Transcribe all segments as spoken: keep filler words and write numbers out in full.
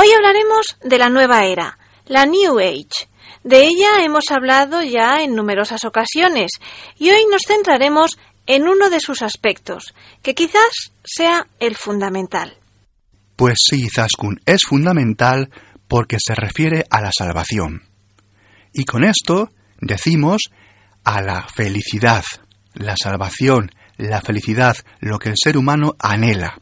Hoy hablaremos de la nueva era, la New Age. De ella hemos hablado ya en numerosas ocasiones y hoy nos centraremos en uno de sus aspectos, que quizás sea el fundamental. Pues sí, Izaskun, es fundamental porque se refiere a la salvación. Y con esto decimos a la felicidad, la salvación, la felicidad, lo que el ser humano anhela.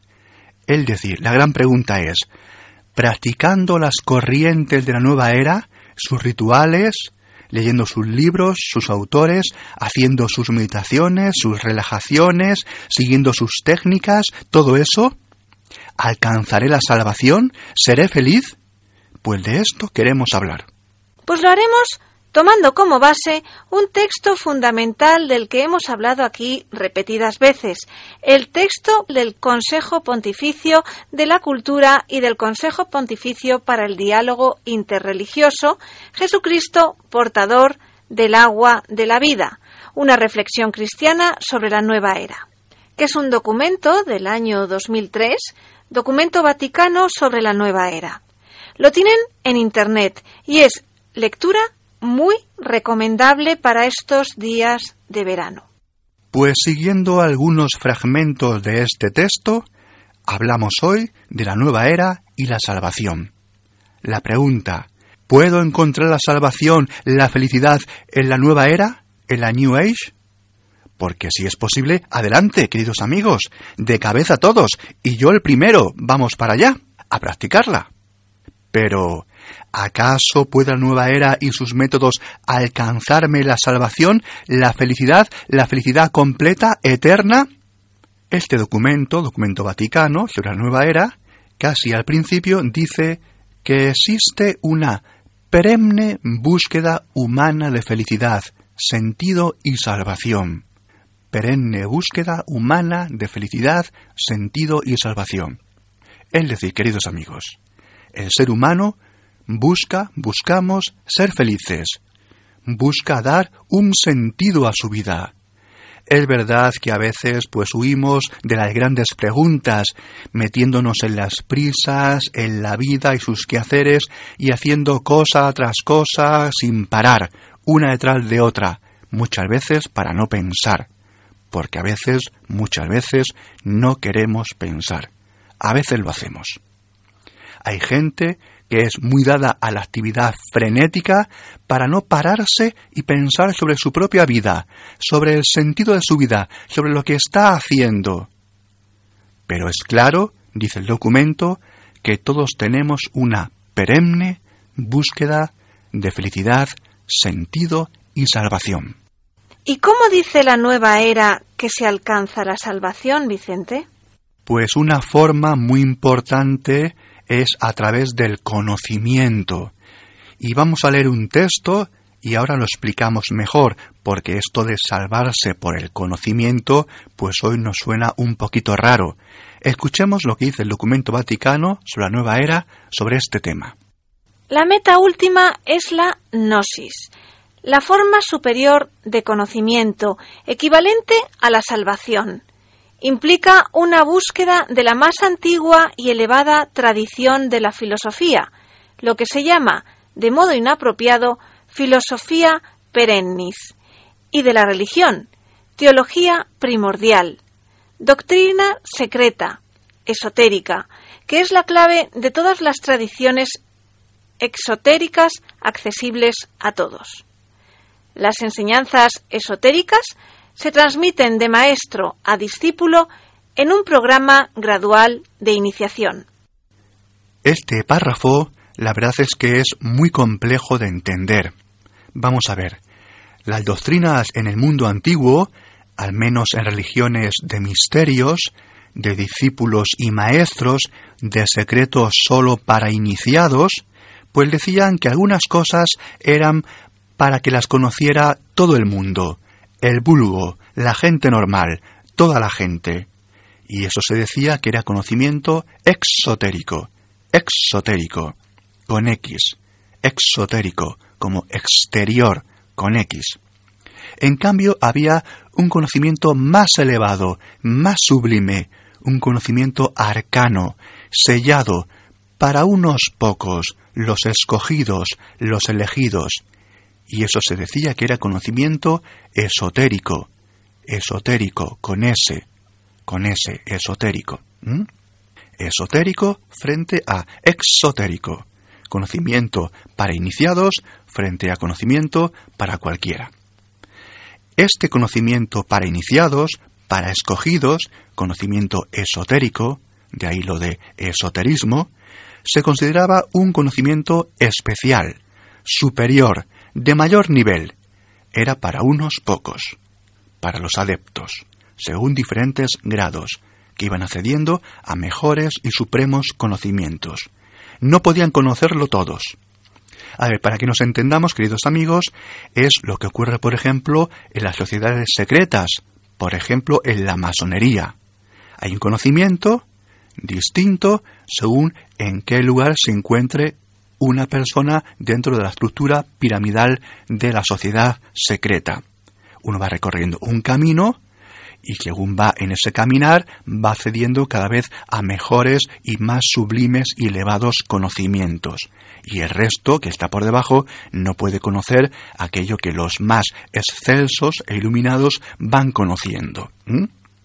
Es decir, la gran pregunta es, ¿practicando las corrientes de la nueva era, sus rituales, leyendo sus libros, sus autores, haciendo sus meditaciones, sus relajaciones, siguiendo sus técnicas, todo eso? ¿Alcanzaré la salvación? ¿Seré feliz? Pues de esto queremos hablar. Pues lo haremos tomando como base un texto fundamental del que hemos hablado aquí repetidas veces, el texto del Consejo Pontificio de la Cultura y del Consejo Pontificio para el Diálogo Interreligioso, Jesucristo, portador del agua de la vida, una reflexión cristiana sobre la nueva era, que es un documento del año dos mil tres, documento vaticano sobre la nueva era. Lo tienen en Internet y es lectura muy recomendable para estos días de verano. Pues siguiendo algunos fragmentos de este texto, hablamos hoy de la nueva era y la salvación. La pregunta, ¿puedo encontrar la salvación, la felicidad en la nueva era, en la New Age? Porque si es posible, adelante, queridos amigos, de cabeza todos, y yo el primero, vamos para allá, a practicarla. Pero, ¿acaso puede la nueva era y sus métodos alcanzarme la salvación, la felicidad, la felicidad completa, eterna? Este documento, documento vaticano sobre la nueva era, casi al principio dice que existe una perenne búsqueda humana de felicidad, sentido y salvación. Perenne búsqueda humana de felicidad, sentido y salvación. Es decir, queridos amigos, el ser humano busca, buscamos ser felices, busca dar un sentido a su vida. Es verdad que a veces pues huimos de las grandes preguntas, metiéndonos en las prisas, en la vida y sus quehaceres y haciendo cosa tras cosa sin parar, una detrás de otra, muchas veces para no pensar, porque a veces, muchas veces, no queremos pensar. A veces lo hacemos. Hay gente que es muy dada a la actividad frenética para no pararse y pensar sobre su propia vida, sobre el sentido de su vida, sobre lo que está haciendo. Pero es claro, dice el documento, que todos tenemos una perenne búsqueda de felicidad, sentido y salvación. ¿Y cómo dice la nueva era que se alcanza la salvación, Vicente? Pues una forma muy importante es a través del conocimiento. Y vamos a leer un texto y ahora lo explicamos mejor, porque esto de salvarse por el conocimiento, pues hoy nos suena un poquito raro. Escuchemos lo que dice el documento vaticano sobre la nueva era sobre este tema. La meta última es la gnosis, la forma superior de conocimiento, equivalente a la salvación. Implica una búsqueda de la más antigua y elevada tradición de la filosofía, lo que se llama, de modo inapropiado, filosofía perennis, y de la religión, teología primordial, doctrina secreta, esotérica, que es la clave de todas las tradiciones exotéricas accesibles a todos. Las enseñanzas esotéricas se transmiten de maestro a discípulo en un programa gradual de iniciación. Este párrafo, la verdad es que es muy complejo de entender. Vamos a ver, las doctrinas en el mundo antiguo, al menos en religiones de misterios, de discípulos y maestros, de secretos solo para iniciados, pues decían que algunas cosas eran para que las conociera todo el mundo, el vulgo, la gente normal, toda la gente. Y eso se decía que era conocimiento exotérico, exotérico, con X, exotérico, como exterior, con X. En cambio, había un conocimiento más elevado, más sublime, un conocimiento arcano, sellado, para unos pocos, los escogidos, los elegidos. Y eso se decía que era conocimiento esotérico, esotérico, con ese, con ese, esotérico. ¿Mm? Esotérico frente a exotérico, conocimiento para iniciados frente a conocimiento para cualquiera. Este conocimiento para iniciados, para escogidos, conocimiento esotérico, de ahí lo de esoterismo, se consideraba un conocimiento especial, superior, de mayor nivel. Era para unos pocos, para los adeptos, según diferentes grados, que iban accediendo a mejores y supremos conocimientos. No podían conocerlo todos. A ver, para que nos entendamos, queridos amigos, es lo que ocurre, por ejemplo, en las sociedades secretas, por ejemplo, en la masonería. Hay un conocimiento distinto según en qué lugar se encuentre una persona dentro de la estructura piramidal de la sociedad secreta. Uno va recorriendo un camino y según va en ese caminar, va accediendo cada vez a mejores y más sublimes y elevados conocimientos. Y el resto, que está por debajo, no puede conocer aquello que los más excelsos e iluminados van conociendo. ¿Mm?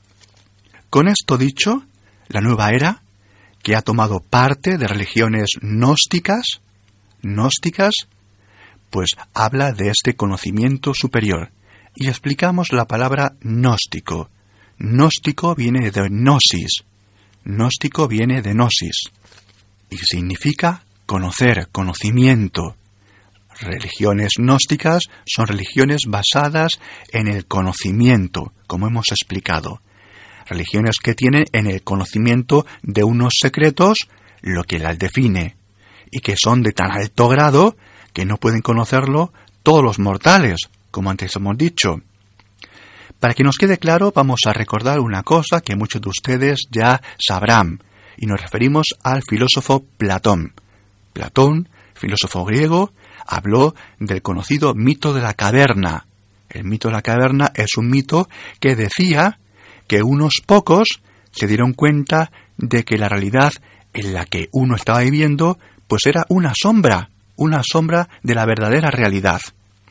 Con esto dicho, la nueva era, que ha tomado parte de religiones gnósticas, gnósticas, pues habla de este conocimiento superior. Y explicamos la palabra gnóstico. Gnóstico viene de gnosis. Gnóstico viene de gnosis. Y significa conocer, conocimiento. Religiones gnósticas son religiones basadas en el conocimiento, como hemos explicado. Religiones que tienen en el conocimiento de unos secretos lo que las define, y que son de tan alto grado que no pueden conocerlo todos los mortales, como antes hemos dicho. Para que nos quede claro, vamos a recordar una cosa que muchos de ustedes ya sabrán, y nos referimos al filósofo Platón. Platón, filósofo griego, habló del conocido mito de la caverna. El mito de la caverna es un mito que decía que unos pocos se dieron cuenta de que la realidad en la que uno estaba viviendo pues era una sombra, una sombra de la verdadera realidad.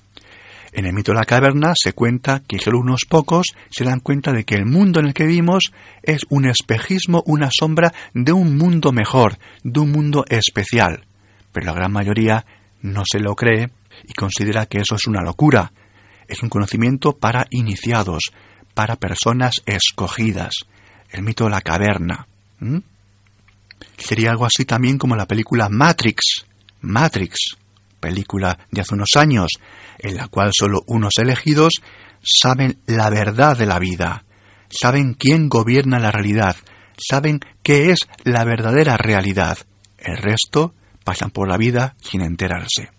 En el mito de la caverna se cuenta que solo unos pocos se dan cuenta de que el mundo en el que vivimos es un espejismo, una sombra de un mundo mejor, de un mundo especial. Pero la gran mayoría no se lo cree y considera que eso es una locura. Es un conocimiento para iniciados, para personas escogidas. El mito de la caverna. ¿Mm? Sería algo así también como la película Matrix. Matrix, película de hace unos años, en la cual solo unos elegidos saben la verdad de la vida, saben quién gobierna la realidad, saben qué es la verdadera realidad. El resto pasan por la vida sin enterarse.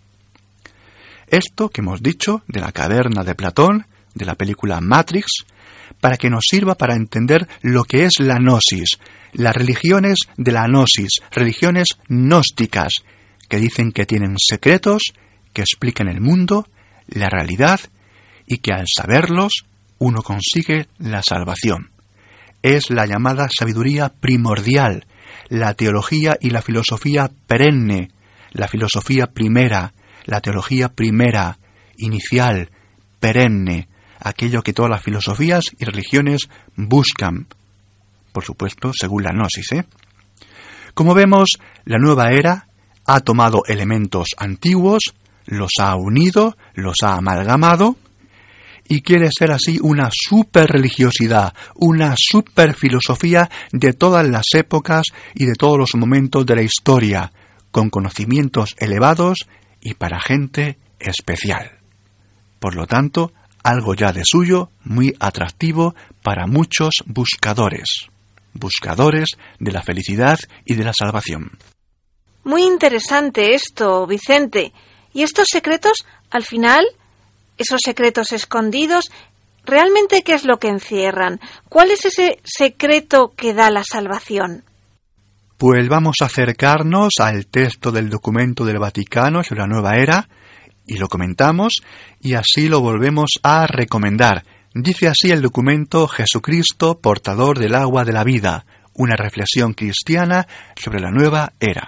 Esto que hemos dicho de la caverna de Platón, de la película Matrix, para que nos sirva para entender lo que es la gnosis, las religiones de la gnosis, religiones gnósticas, que dicen que tienen secretos, que explican el mundo, la realidad, y que al saberlos uno consigue la salvación. Es la llamada sabiduría primordial, la teología y la filosofía perenne, la filosofía primera, la teología primera, inicial, perenne, aquello que todas las filosofías y religiones buscan, por supuesto, según la gnosis, ¿eh? Como vemos, la nueva era ha tomado elementos antiguos, los ha unido, los ha amalgamado, y quiere ser así una superreligiosidad, una superfilosofía de todas las épocas y de todos los momentos de la historia, con conocimientos elevados y para gente especial. Por lo tanto, algo ya de suyo muy atractivo para muchos buscadores, buscadores de la felicidad y de la salvación. Muy interesante esto, Vicente. ¿Y estos secretos, al final, esos secretos escondidos, realmente qué es lo que encierran? ¿Cuál es ese secreto que da la salvación? Pues vamos a acercarnos al texto del documento del Vaticano sobre la nueva era, y lo comentamos, y así lo volvemos a recomendar. Dice así el documento: Jesucristo, portador del agua de la vida, una reflexión cristiana sobre la nueva era.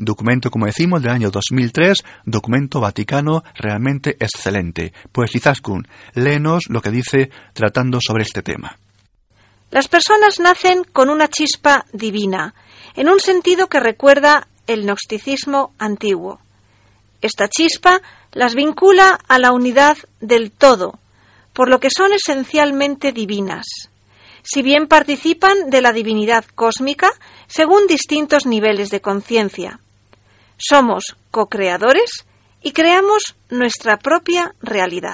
documento, como decimos, del año dos mil tres, documento vaticano realmente excelente. Pues Izaskun, léenos lo que dice tratando sobre este tema. Las personas nacen con una chispa divina, en un sentido que recuerda el gnosticismo antiguo. Esta chispa las vincula a la unidad del todo, por lo que son esencialmente divinas, si bien participan de la divinidad cósmica según distintos niveles de conciencia. Somos co-creadores y creamos nuestra propia realidad.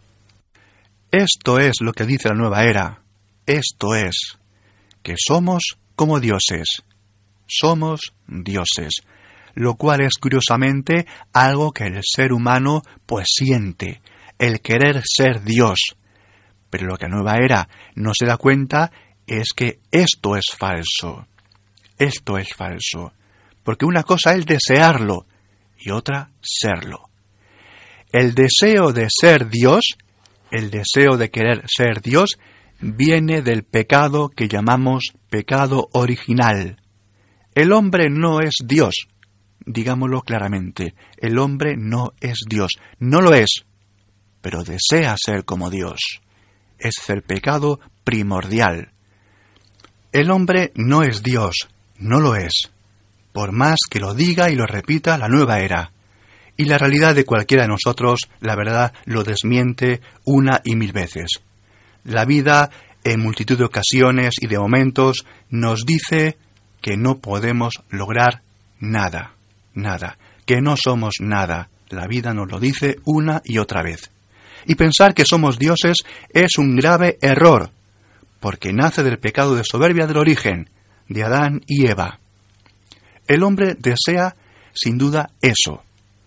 Esto es lo que dice la nueva era. Esto es, que somos como dioses. Somos dioses, lo cual es curiosamente algo que el ser humano pues siente, el querer ser Dios. Pero lo que la nueva era no se da cuenta es que esto es falso. Esto es falso. Porque una cosa es desearlo y otra serlo. El deseo de ser Dios, el deseo de querer ser Dios, viene del pecado que llamamos pecado original. El hombre no es Dios, digámoslo claramente. El hombre no es Dios, no lo es, pero desea ser como Dios. Es el pecado primordial. El hombre no es Dios, no lo es, por más que lo diga y lo repita la nueva era. Y la realidad de cualquiera de nosotros, la verdad, lo desmiente una y mil veces. La vida, en multitud de ocasiones y de momentos, nos dice que no podemos lograr nada, nada, que no somos nada. La vida nos lo dice una y otra vez. Y pensar que somos dioses es un grave error, porque nace del pecado de soberbia del origen, de Adán y Eva. El hombre desea, sin duda, eso.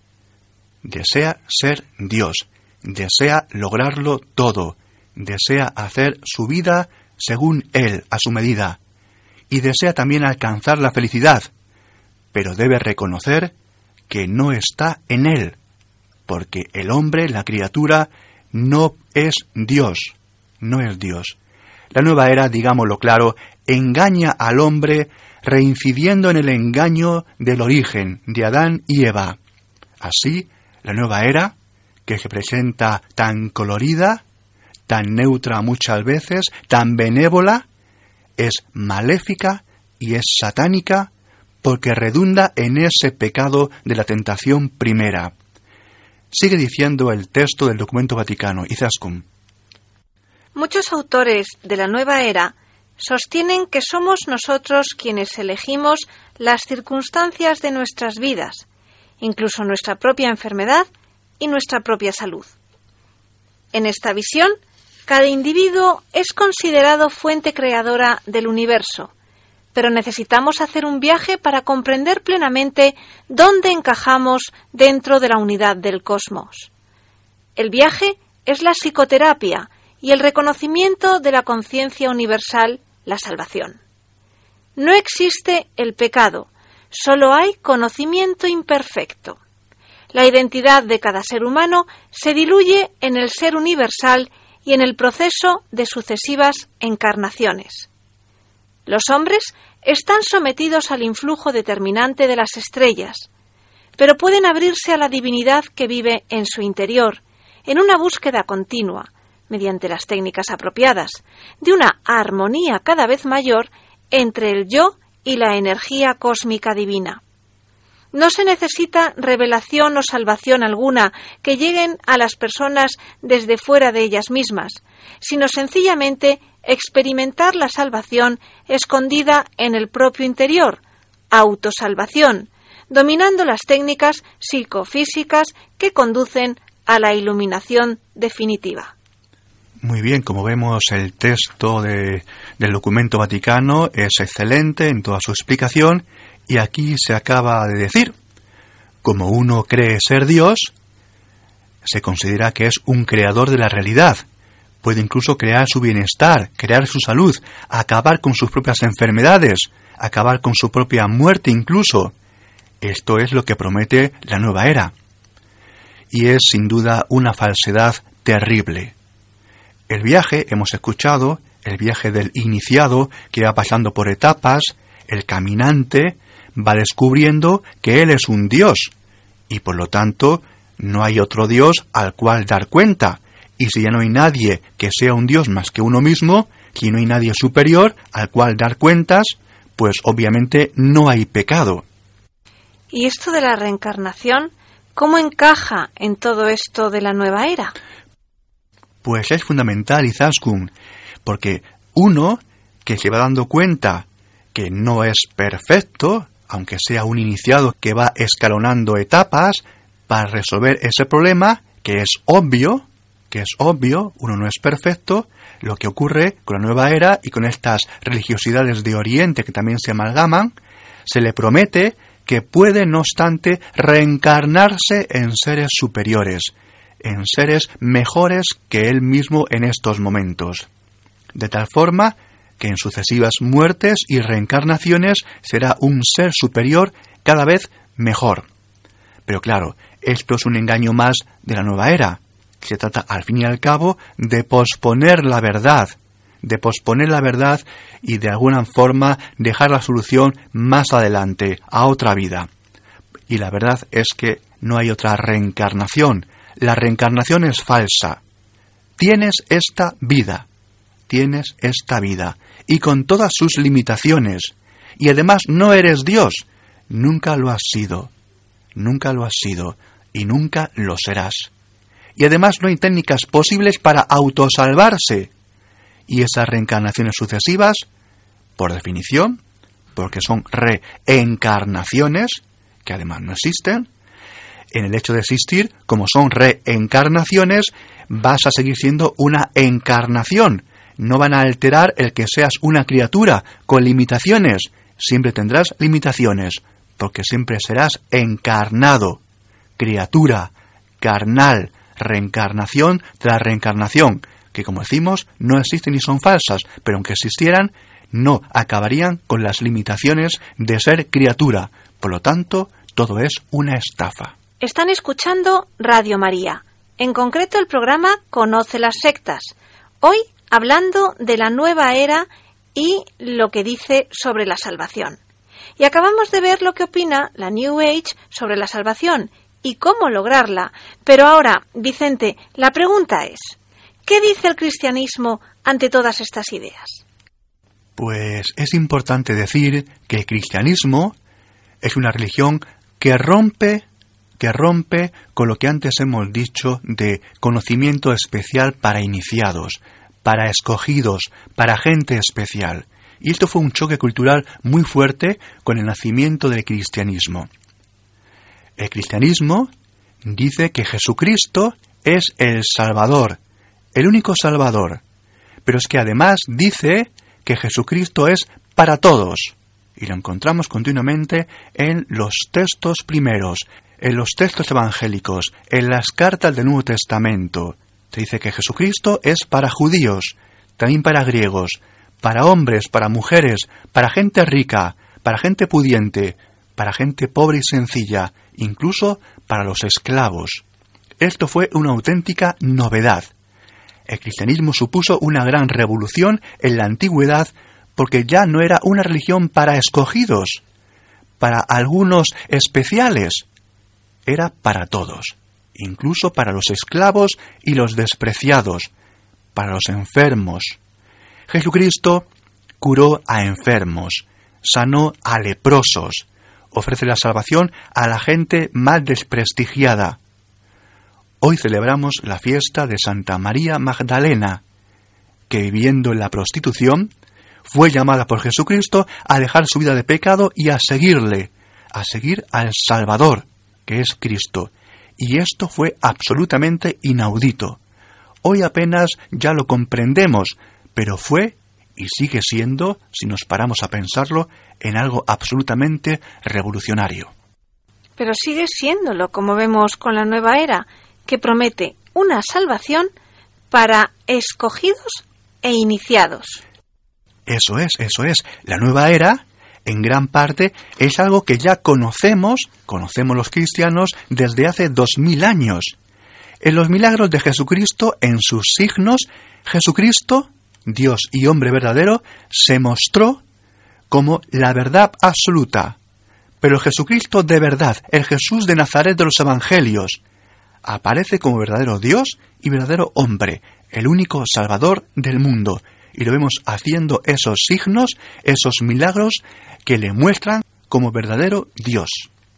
Desea ser Dios, desea lograrlo todo, desea hacer su vida según Él, a su medida, y desea también alcanzar la felicidad, pero debe reconocer que no está en Él, porque el hombre, la criatura, no es Dios, no es Dios. La nueva era, digámoslo claro, engaña al hombre reincidiendo en el engaño del origen de Adán y Eva. Así, la nueva era, que se presenta tan colorida, tan neutra muchas veces, tan benévola, es maléfica y es satánica porque redunda en ese pecado de la tentación primera. Sigue diciendo el texto del documento vaticano, Izaskun. Muchos autores de la nueva era sostienen que somos nosotros quienes elegimos las circunstancias de nuestras vidas, incluso nuestra propia enfermedad y nuestra propia salud. En esta visión, cada individuo es considerado fuente creadora del universo, pero necesitamos hacer un viaje para comprender plenamente dónde encajamos dentro de la unidad del cosmos. El viaje es la psicoterapia y el reconocimiento de la conciencia universal, la salvación. No existe el pecado, solo hay conocimiento imperfecto. La identidad de cada ser humano se diluye en el ser universal y en el proceso de sucesivas encarnaciones. Los hombres están sometidos al influjo determinante de las estrellas, pero pueden abrirse a la divinidad que vive en su interior, en una búsqueda continua, mediante las técnicas apropiadas, de una armonía cada vez mayor entre el yo y la energía cósmica divina. No se necesita revelación o salvación alguna que lleguen a las personas desde fuera de ellas mismas, sino sencillamente experimentar la salvación escondida en el propio interior, autosalvación, dominando las técnicas psicofísicas que conducen a la iluminación definitiva. Muy bien, como vemos, el texto de, del documento vaticano es excelente en toda su explicación, y aquí se acaba de decir, como uno cree ser Dios, se considera que es un creador de la realidad. Puede incluso crear su bienestar, crear su salud, acabar con sus propias enfermedades, acabar con su propia muerte incluso. Esto es lo que promete la nueva era. Y es sin duda una falsedad terrible. El viaje, hemos escuchado, el viaje del iniciado que va pasando por etapas, el caminante, va descubriendo que Él es un Dios, y por lo tanto no hay otro Dios al cual dar cuenta. Y si ya no hay nadie que sea un Dios más que uno mismo, si no hay nadie superior al cual dar cuentas, pues obviamente no hay pecado. ¿Y esto de la reencarnación, cómo encaja en todo esto de la nueva era? Pues es fundamental, Izaskun, porque uno que se va dando cuenta que no es perfecto, aunque sea un iniciado que va escalonando etapas para resolver ese problema, que es obvio, que es obvio, uno no es perfecto. Lo que ocurre con la nueva era y con estas religiosidades de Oriente que también se amalgaman, se le promete que puede, no obstante, reencarnarse en seres superiores, en seres mejores que él mismo en estos momentos. De tal forma que en sucesivas muertes y reencarnaciones será un ser superior cada vez mejor. Pero claro, esto es un engaño más de la nueva era. Se trata, al fin y al cabo, de posponer la verdad, de posponer la verdad y de alguna forma dejar la solución más adelante, a otra vida. Y la verdad es que no hay otra reencarnación. La reencarnación es falsa. Tienes esta vida, tienes esta vida, y con todas sus limitaciones. Y además no eres Dios, nunca lo has sido, nunca lo has sido, y nunca lo serás. Y además no hay técnicas posibles para autosalvarse. Y esas reencarnaciones sucesivas, por definición, porque son reencarnaciones, que además no existen, en el hecho de existir, como son reencarnaciones, vas a seguir siendo una encarnación. No van a alterar el que seas una criatura con limitaciones. Siempre tendrás limitaciones, porque siempre serás encarnado, criatura, carnal, reencarnación tras reencarnación, que como decimos no existen y son falsas, pero aunque existieran, no acabarían con las limitaciones de ser criatura. Por lo tanto, todo es una estafa. Están escuchando Radio María, en concreto el programa Conoce las sectas, hoy hablando de la nueva era y lo que dice sobre la salvación. Y acabamos de ver lo que opina la New Age sobre la salvación y cómo lograrla. Pero ahora, Vicente, la pregunta es, ¿qué dice el cristianismo ante todas estas ideas? Pues es importante decir que el cristianismo es una religión que rompe, que rompe con lo que antes hemos dicho de conocimiento especial para iniciados, para escogidos, para gente especial. Y esto fue un choque cultural muy fuerte con el nacimiento del cristianismo. El cristianismo dice que Jesucristo es el Salvador, el único Salvador, pero es que además dice que Jesucristo es para todos, y lo encontramos continuamente en los textos primeros, en los textos evangélicos, en las cartas del Nuevo Testamento. Se dice que Jesucristo es para judíos, también para griegos, para hombres, para mujeres, para gente rica, para gente pudiente, para gente pobre y sencilla, incluso para los esclavos. Esto fue una auténtica novedad. El cristianismo supuso una gran revolución en la antigüedad porque ya no era una religión para escogidos, para algunos especiales, era para todos, incluso para los esclavos y los despreciados, para los enfermos. Jesucristo curó a enfermos, sanó a leprosos, ofrece la salvación a la gente más desprestigiada. Hoy celebramos la fiesta de Santa María Magdalena, que viviendo en la prostitución, fue llamada por Jesucristo a dejar su vida de pecado y a seguirle, a seguir al Salvador, que es Cristo. Y esto fue absolutamente inaudito. Hoy apenas ya lo comprendemos, pero fue y sigue siendo, si nos paramos a pensarlo, en algo absolutamente revolucionario. Pero sigue siéndolo, como vemos con la nueva era, que promete una salvación para escogidos e iniciados. Eso es, eso es. La nueva era, en gran parte, es algo que ya conocemos, conocemos los cristianos, desde hace dos mil años. En los milagros de Jesucristo, en sus signos, Jesucristo, Dios y hombre verdadero, se mostró como la verdad absoluta, Pero el Jesucristo de verdad, el Jesús de Nazaret de los Evangelios, aparece como verdadero Dios y verdadero hombre, el único Salvador del mundo. Y lo vemos haciendo esos signos, esos milagros que le muestran como verdadero Dios.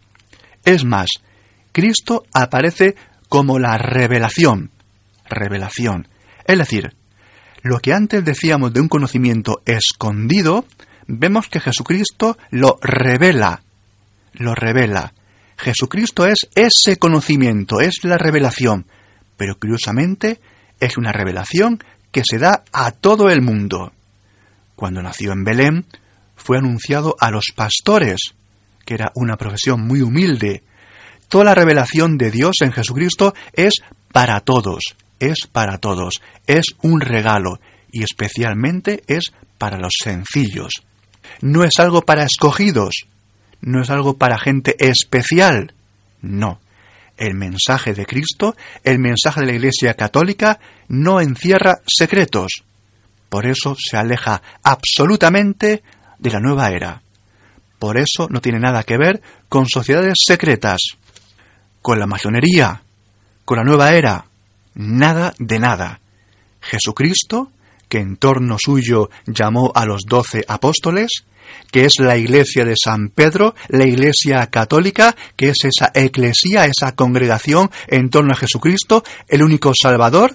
Es más, Cristo aparece como la revelación. Revelación. Es decir, lo que antes decíamos de un conocimiento escondido, vemos que Jesucristo lo revela. Lo revela. Jesucristo es ese conocimiento, es la revelación. Pero curiosamente, es una revelación que se da a todo el mundo. Cuando nació en Belén, fue anunciado a los pastores, que era una profesión muy humilde. Toda la revelación de Dios en Jesucristo es para todos, es para todos, es un regalo, y especialmente es para los sencillos. No es algo para escogidos, no es algo para gente especial, no. El mensaje de Cristo, el mensaje de la Iglesia Católica, no encierra secretos. Por eso se aleja absolutamente de la nueva era. Por eso no tiene nada que ver con sociedades secretas, con la masonería, con la nueva era. Nada de nada. Jesucristo, que en torno suyo llamó a los doce apóstoles, que es la iglesia de San Pedro, la iglesia católica, que es esa eclesía, esa congregación en torno a Jesucristo, el único Salvador.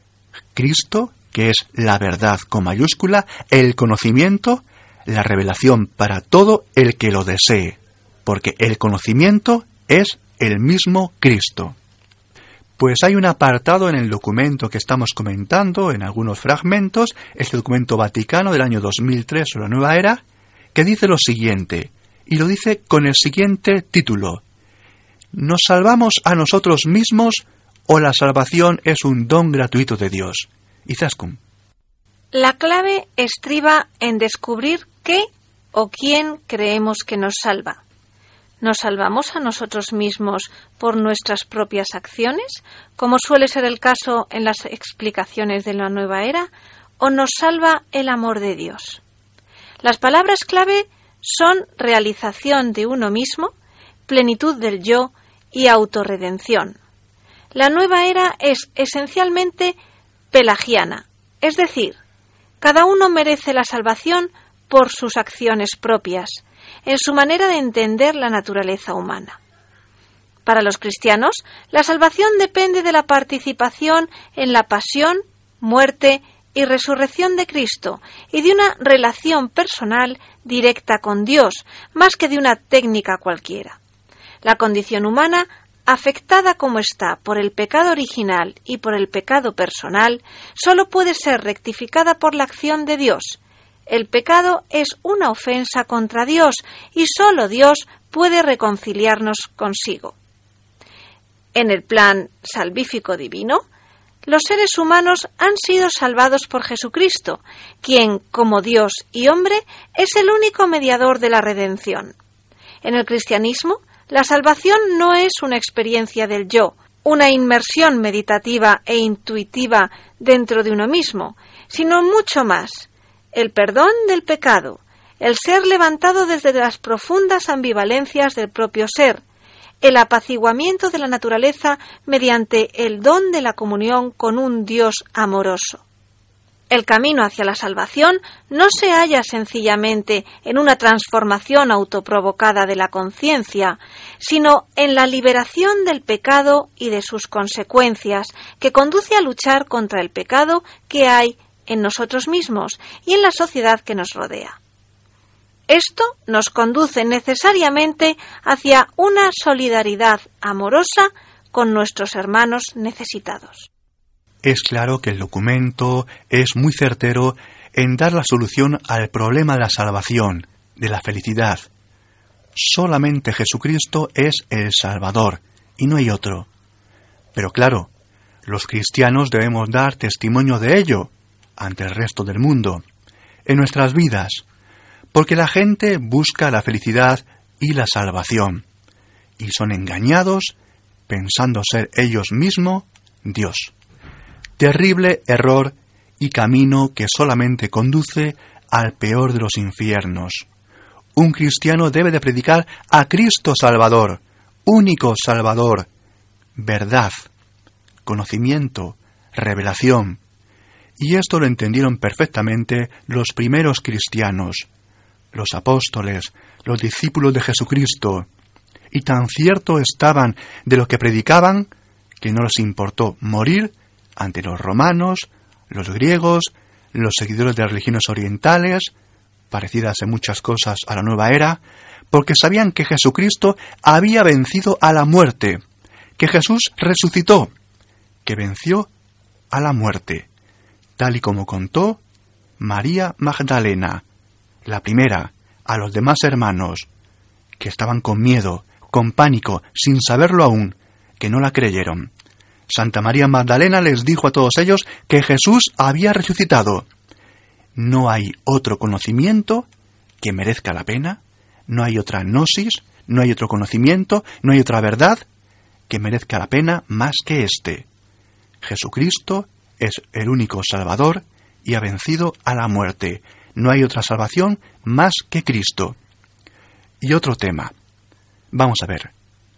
Cristo, que es la verdad con mayúscula, el conocimiento, la revelación para todo el que lo desee, porque el conocimiento es el mismo Cristo. Pues hay un apartado en el documento que estamos comentando, en algunos fragmentos, este documento vaticano del año dos mil tres sobre la nueva era, que dice lo siguiente, y lo dice con el siguiente título: ¿nos salvamos a nosotros mismos o la salvación es un don gratuito de Dios? Izaskun. La clave estriba en descubrir qué o quién creemos que nos salva. ¿Nos salvamos a nosotros mismos por nuestras propias acciones, como suele ser el caso en las explicaciones de la nueva era, o nos salva el amor de Dios? Las palabras clave son realización de uno mismo, plenitud del yo y autorredención. La nueva era es esencialmente pelagiana, es decir, cada uno merece la salvación por sus acciones propias, en su manera de entender la naturaleza humana. Para los cristianos, la salvación depende de la participación en la pasión, muerte y resurrección de Cristo y de una relación personal directa con Dios, más que de una técnica cualquiera. La condición humana, afectada como está por el pecado original y por el pecado personal, solo puede ser rectificada por la acción de Dios. El pecado es una ofensa contra Dios y solo Dios puede reconciliarnos consigo. En el plan salvífico divino, los seres humanos han sido salvados por Jesucristo, quien, como Dios y hombre, es el único mediador de la redención. En el cristianismo, la salvación no es una experiencia del yo, una inmersión meditativa e intuitiva dentro de uno mismo, sino mucho más: el perdón del pecado, el ser levantado desde las profundas ambivalencias del propio ser, el apaciguamiento de la naturaleza mediante el don de la comunión con un Dios amoroso. El camino hacia la salvación no se halla sencillamente en una transformación autoprovocada de la conciencia, sino en la liberación del pecado y de sus consecuencias, que conduce a luchar contra el pecado que hay en nosotros mismos y en la sociedad que nos rodea. Esto nos conduce necesariamente hacia una solidaridad amorosa con nuestros hermanos necesitados. Es claro que el documento es muy certero en dar la solución al problema de la salvación, de la felicidad. Solamente Jesucristo es el Salvador, y no hay otro. Pero claro, los cristianos debemos dar testimonio de ello ante el resto del mundo, en nuestras vidas, porque la gente busca la felicidad y la salvación, y son engañados pensando ser ellos mismos Dios. Terrible error y camino que solamente conduce al peor de los infiernos. un cristiano debe de predicar a Cristo Salvador, único Salvador, verdad, conocimiento, revelación. Y esto lo entendieron perfectamente los primeros cristianos, los apóstoles, los discípulos de Jesucristo, y tan cierto estaban de lo que predicaban que no les importó morir ante los romanos, los griegos, los seguidores de las religiones orientales, parecidas en muchas cosas a la nueva era, porque sabían que Jesucristo había vencido a la muerte, que Jesús resucitó, que venció a la muerte, tal y como contó María Magdalena, la primera, a los demás hermanos, que estaban con miedo, con pánico, sin saberlo aún, que no la creyeron. Santa María Magdalena les dijo a todos ellos que Jesús había resucitado. No hay otro conocimiento que merezca la pena, no hay otra gnosis, no hay otro conocimiento, no hay otra verdad que merezca la pena más que este. Jesucristo es el único Salvador y ha vencido a la muerte. No hay otra salvación más que Cristo. Y otro tema. Vamos a ver.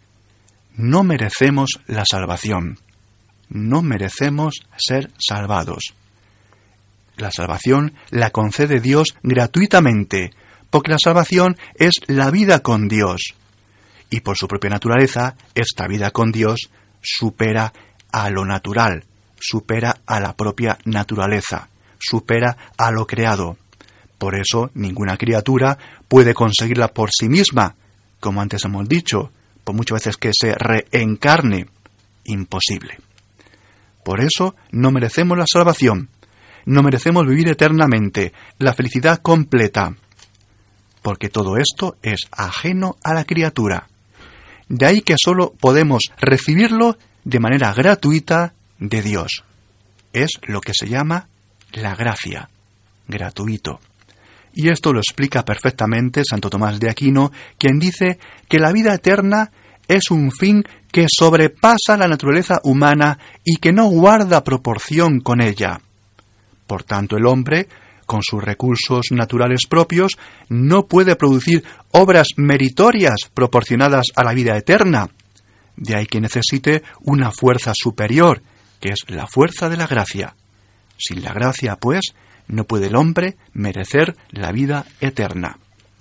No merecemos la salvación. No merecemos ser salvados. La salvación la concede Dios gratuitamente, porque la salvación es la vida con Dios. Y por su propia naturaleza, esta vida con Dios supera a lo natural, supera a la propia naturaleza, supera a lo creado. Por eso, ninguna criatura puede conseguirla por sí misma, como antes hemos dicho, por muchas veces que se reencarne. Imposible. Por eso no merecemos la salvación, no merecemos vivir eternamente, la felicidad completa, porque todo esto es ajeno a la criatura. De ahí que solo podemos recibirlo de manera gratuita de Dios. Es lo que se llama la gracia, gratuito. Y esto lo explica perfectamente Santo Tomás de Aquino, quien dice que la vida eterna es un fin que sobrepasa la naturaleza humana y que no guarda proporción con ella. Por tanto, el hombre, con sus recursos naturales propios, no puede producir obras meritorias proporcionadas a la vida eterna. De ahí que necesite una fuerza superior, que es la fuerza de la gracia. Sin la gracia, pues, no puede el hombre merecer la vida eterna.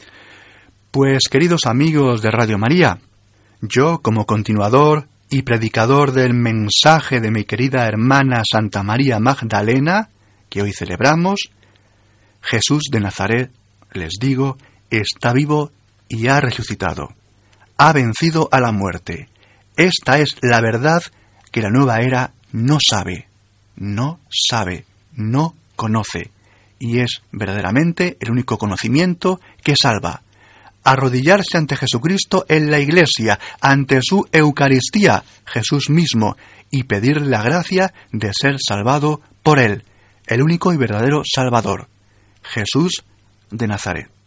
Pues, queridos amigos de Radio María, yo, como continuador y predicador del mensaje de mi querida hermana Santa María Magdalena, que hoy celebramos, Jesús de Nazaret, les digo, está vivo y ha resucitado. Ha vencido a la muerte. Esta es la verdad que la nueva era no sabe, no sabe, no conoce, y es verdaderamente el único conocimiento que salva. Arrodillarse ante Jesucristo en la Iglesia, ante su Eucaristía, Jesús mismo, y pedir la gracia de ser salvado por Él, el único y verdadero Salvador, Jesús de Nazaret.